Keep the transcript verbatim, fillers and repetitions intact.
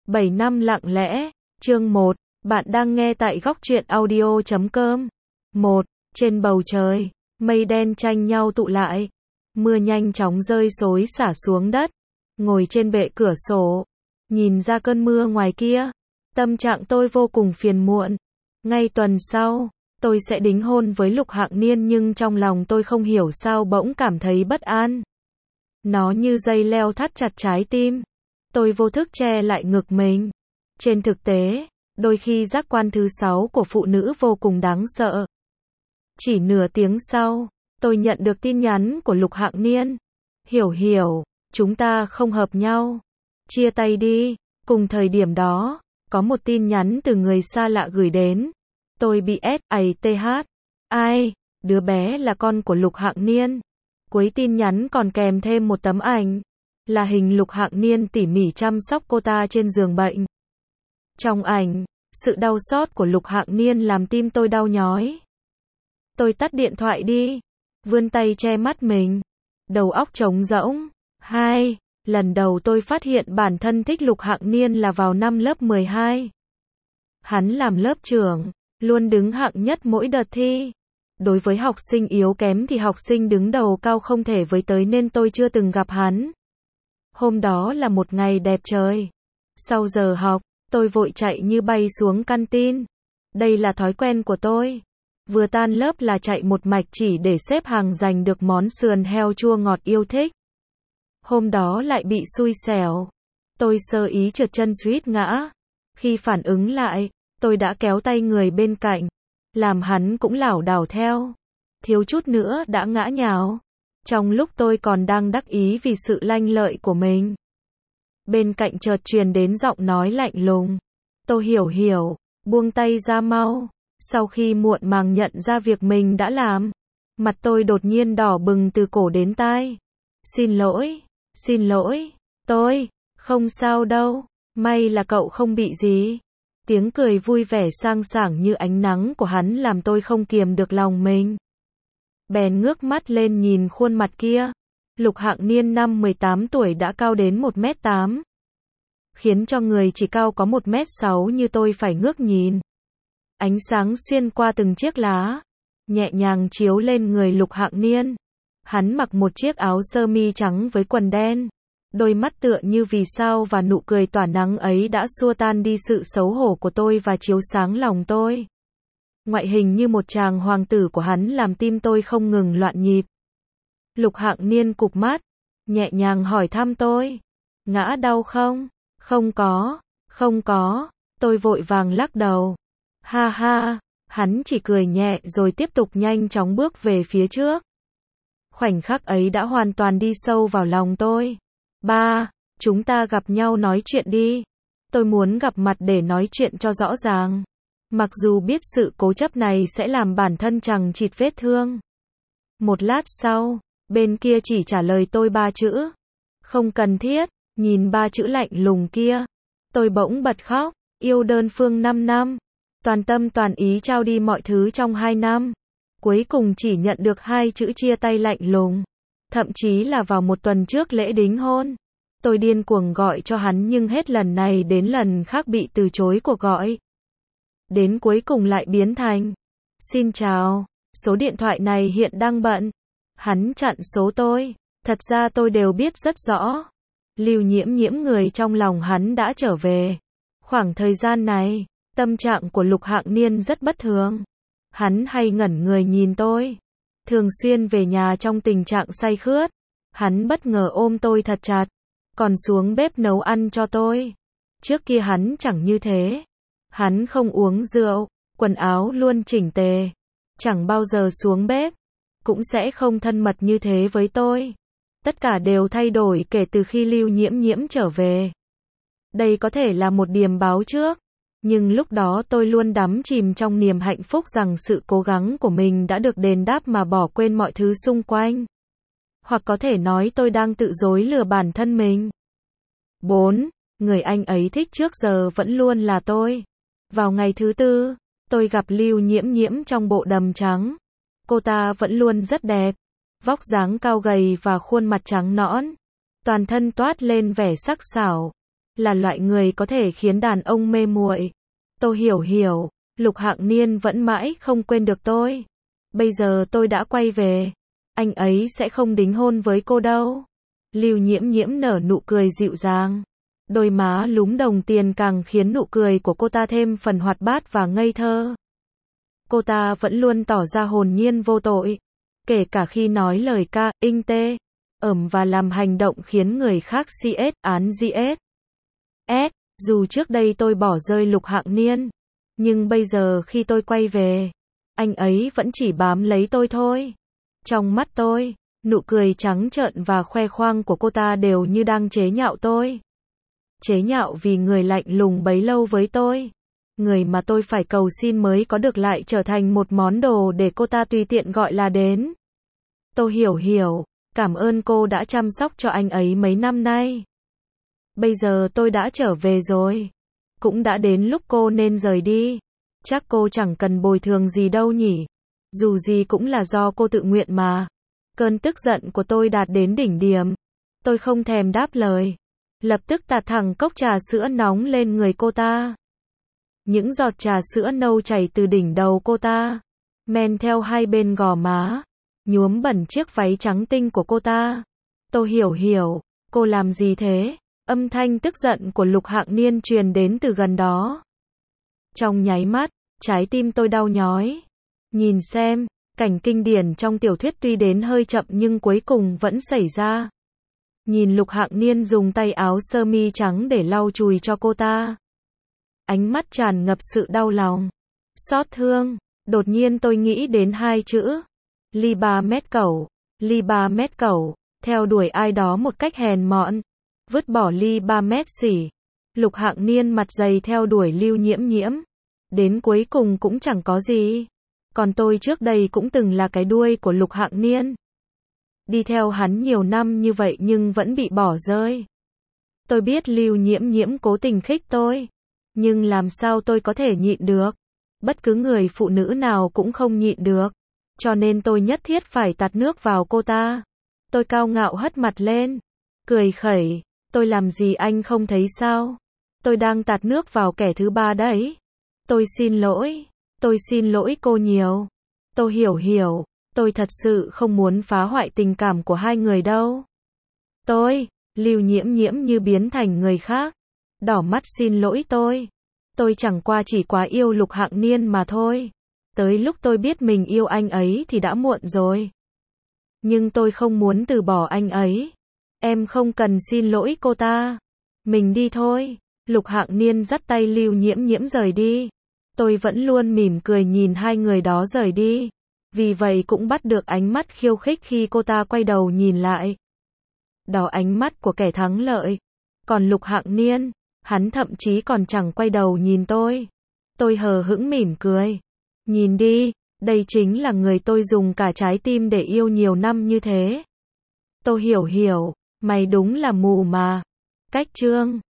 bảy năm lặng lẽ, chương một, bạn đang nghe tại góc truyện audio chấm com. một. Trên bầu trời, mây đen tranh nhau tụ lại. Mưa nhanh chóng rơi xối xả xuống đất. Ngồi trên bệ cửa sổ, nhìn ra cơn mưa ngoài kia. Tâm trạng tôi vô cùng phiền muộn. Ngay tuần sau, tôi sẽ đính hôn với Lục Hạng Niên nhưng trong lòng tôi không hiểu sao bỗng cảm thấy bất an. Nó như dây leo thắt chặt trái tim. Tôi vô thức che lại ngực mình. Trên thực tế, đôi khi giác quan thứ sáu của phụ nữ vô cùng đáng sợ. Chỉ nửa tiếng sau, tôi nhận được tin nhắn của Lục Hạng Niên. Hiểu hiểu, chúng ta không hợp nhau. Chia tay đi. Cùng thời điểm đó, có một tin nhắn từ người xa lạ gửi đến. Tôi bị ét a tê hát. Ai? Đứa bé là con của Lục Hạng Niên. Cuối tin nhắn còn kèm thêm một tấm ảnh. Là hình Lục Hạng Niên tỉ mỉ chăm sóc cô ta trên giường bệnh. Trong ảnh, sự đau xót của Lục Hạng Niên làm tim tôi đau nhói. Tôi tắt điện thoại đi. Vươn tay che mắt mình. Đầu óc trống rỗng. Hai. Lần đầu tôi phát hiện bản thân thích Lục Hạng Niên là vào năm lớp mười hai. Hắn làm lớp trưởng, luôn đứng hạng nhất mỗi đợt thi. Đối với học sinh yếu kém thì học sinh đứng đầu cao không thể với tới nên tôi chưa từng gặp hắn. Hôm đó là một ngày đẹp trời. Sau giờ học, tôi vội chạy như bay xuống canteen. Đây là thói quen của tôi. Vừa tan lớp là chạy một mạch chỉ để xếp hàng giành được món sườn heo chua ngọt yêu thích. Hôm đó lại bị xui xẻo. Tôi sơ ý trượt chân suýt ngã. Khi phản ứng lại, tôi đã kéo tay người bên cạnh, làm hắn cũng lảo đảo theo. Thiếu chút nữa đã ngã nhào. Trong lúc tôi còn đang đắc ý vì sự lanh lợi của mình, bên cạnh chợt truyền đến giọng nói lạnh lùng. Tôi hiểu hiểu, buông tay ra mau. Sau khi muộn màng nhận ra việc mình đã làm, mặt tôi đột nhiên đỏ bừng từ cổ đến tai. Xin lỗi, xin lỗi, tôi, không sao đâu, may là cậu không bị gì. Tiếng cười vui vẻ sang sảng như ánh nắng của hắn làm tôi không kiềm được lòng mình. Bèn ngước mắt lên nhìn khuôn mặt kia. Lục Hạng Niên năm mười tám tuổi đã cao đến một mét tám. Khiến cho người chỉ cao có một mét sáu như tôi phải ngước nhìn. Ánh sáng xuyên qua từng chiếc lá, nhẹ nhàng chiếu lên người Lục Hạng Niên. Hắn mặc một chiếc áo sơ mi trắng với quần đen. Đôi mắt tựa như vì sao và nụ cười tỏa nắng ấy đã xua tan đi sự xấu hổ của tôi và chiếu sáng lòng tôi. Ngoại hình như một chàng hoàng tử của hắn làm tim tôi không ngừng loạn nhịp. Lục Hạng Niên cụp mắt, nhẹ nhàng hỏi thăm tôi. Ngã đau không? Không có, không có. Tôi vội vàng lắc đầu. Ha ha, hắn chỉ cười nhẹ rồi tiếp tục nhanh chóng bước về phía trước. Khoảnh khắc ấy đã hoàn toàn đi sâu vào lòng tôi. Ba, chúng ta gặp nhau nói chuyện đi. Tôi muốn gặp mặt để nói chuyện cho rõ ràng. Mặc dù biết sự cố chấp này sẽ làm bản thân chằng chịt vết thương. Một lát sau, bên kia chỉ trả lời tôi ba chữ. Không cần thiết. Nhìn ba chữ lạnh lùng kia, tôi bỗng bật khóc. Yêu đơn phương năm năm. Toàn tâm toàn ý trao đi mọi thứ trong hai năm. Cuối cùng chỉ nhận được hai chữ chia tay lạnh lùng. Thậm chí là vào một tuần trước lễ đính hôn. Tôi điên cuồng gọi cho hắn nhưng hết lần này đến lần khác bị từ chối cuộc gọi. Đến cuối cùng lại biến thành: Xin chào, số điện thoại này hiện đang bận. Hắn chặn số tôi. Thật ra tôi đều biết rất rõ. Lưu Nhiễm Nhiễm người trong lòng hắn đã trở về. Khoảng thời gian này, tâm trạng của Lục Hạng Niên rất bất thường. Hắn hay ngẩn người nhìn tôi. Thường xuyên về nhà trong tình trạng say khướt. Hắn bất ngờ ôm tôi thật chặt. Còn xuống bếp nấu ăn cho tôi. Trước kia hắn chẳng như thế. Hắn không uống rượu. Quần áo luôn chỉnh tề. Chẳng bao giờ xuống bếp. Cũng sẽ không thân mật như thế với tôi. Tất cả đều thay đổi kể từ khi Lưu Nhiễm Nhiễm trở về. Đây có thể là một điềm báo trước. Nhưng lúc đó tôi luôn đắm chìm trong niềm hạnh phúc rằng sự cố gắng của mình đã được đền đáp mà bỏ quên mọi thứ xung quanh. Hoặc có thể nói tôi đang tự dối lừa bản thân mình. bốn. Người anh ấy thích trước giờ vẫn luôn là tôi. Vào ngày thứ tư, tôi gặp Lưu Nhiễm Nhiễm trong bộ đầm trắng. Cô ta vẫn luôn rất đẹp. Vóc dáng cao gầy và khuôn mặt trắng nõn. Toàn thân toát lên vẻ sắc sảo. là loại người có thể khiến đàn ông mê muội. Tôi hiểu hiểu, Lục Hạng Niên vẫn mãi không quên được tôi. Bây giờ tôi đã quay về, anh ấy sẽ không đính hôn với cô đâu. Lưu Nhiễm Nhiễm nở nụ cười dịu dàng. Đôi má lúm đồng tiền càng khiến nụ cười của cô ta thêm phần hoạt bát và ngây thơ. Cô ta vẫn luôn tỏ ra hồn nhiên vô tội, kể cả khi nói lời ca, inh tê, ẩm và làm hành động khiến người khác xê ét, án giê ét. S, dù trước đây tôi bỏ rơi Lục Hạng Niên, nhưng bây giờ khi tôi quay về, anh ấy vẫn chỉ bám lấy tôi thôi. Trong mắt tôi, nụ cười trắng trợn và khoe khoang của cô ta đều như đang chế nhạo tôi. Chế nhạo vì người lạnh lùng bấy lâu với tôi, người mà tôi phải cầu xin mới có được lại trở thành một món đồ để cô ta tùy tiện gọi là đến. Tôi hiểu hiểu, cảm ơn cô đã chăm sóc cho anh ấy mấy năm nay. Bây giờ tôi đã trở về rồi, cũng đã đến lúc cô nên rời đi. Chắc cô chẳng cần bồi thường gì đâu nhỉ, dù gì cũng là do cô tự nguyện mà. Cơn tức giận của tôi đạt đến đỉnh điểm. Tôi không thèm đáp lời, lập tức tạt thẳng cốc trà sữa nóng lên người cô ta. Những giọt trà sữa nâu chảy từ đỉnh đầu cô ta, men theo hai bên gò má, nhuốm bẩn chiếc váy trắng tinh của cô ta. Tôi hiểu hiểu, cô làm gì thế? Âm thanh tức giận của Lục Hạng Niên truyền đến từ gần đó. Trong nháy mắt, trái tim tôi đau nhói. Nhìn xem, cảnh kinh điển trong tiểu thuyết tuy đến hơi chậm nhưng cuối cùng vẫn xảy ra. Nhìn Lục Hạng Niên dùng tay áo sơ mi trắng để lau chùi cho cô ta. Ánh mắt tràn ngập sự đau lòng, xót thương. Đột nhiên tôi nghĩ đến hai chữ. Ly ba mét cẩu. Ly ba mét cẩu. Theo đuổi ai đó một cách hèn mọn. Vứt bỏ ly ba mét xỉ. Lục Hạng Niên mặt dày theo đuổi Lưu Nhiễm Nhiễm. Đến cuối cùng cũng chẳng có gì. Còn tôi trước đây cũng từng là cái đuôi của Lục Hạng Niên. Đi theo hắn nhiều năm như vậy nhưng vẫn bị bỏ rơi. Tôi biết Lưu Nhiễm Nhiễm cố tình khích tôi. Nhưng làm sao tôi có thể nhịn được? Bất cứ người phụ nữ nào cũng không nhịn được. Cho nên tôi nhất thiết phải tạt nước vào cô ta. Tôi cao ngạo hất mặt lên. Cười khẩy. Tôi làm gì anh không thấy sao? Tôi đang tạt nước vào kẻ thứ ba đấy. Tôi xin lỗi. Tôi xin lỗi cô nhiều. Tôi hiểu hiểu. Tôi thật sự không muốn phá hoại tình cảm của hai người đâu. Tôi, Lưu Nhiễm Nhiễm như biến thành người khác. Đỏ mắt xin lỗi tôi. Tôi chẳng qua chỉ quá yêu Lục Hạng Niên mà thôi. Tới lúc tôi biết mình yêu anh ấy thì đã muộn rồi. Nhưng tôi không muốn từ bỏ anh ấy. Em không cần xin lỗi cô ta. Mình đi thôi. Lục Hạng Niên dắt tay Lưu Nhiễm Nhiễm rời đi. Tôi vẫn luôn mỉm cười nhìn hai người đó rời đi. Vì vậy cũng bắt được ánh mắt khiêu khích khi cô ta quay đầu nhìn lại. Đó ánh mắt của kẻ thắng lợi. Còn Lục Hạng Niên, hắn thậm chí còn chẳng quay đầu nhìn tôi. Tôi hờ hững mỉm cười. Nhìn đi, đây chính là người tôi dùng cả trái tim để yêu nhiều năm như thế. Tôi hiểu hiểu, mày đúng là mù mà. Cách chương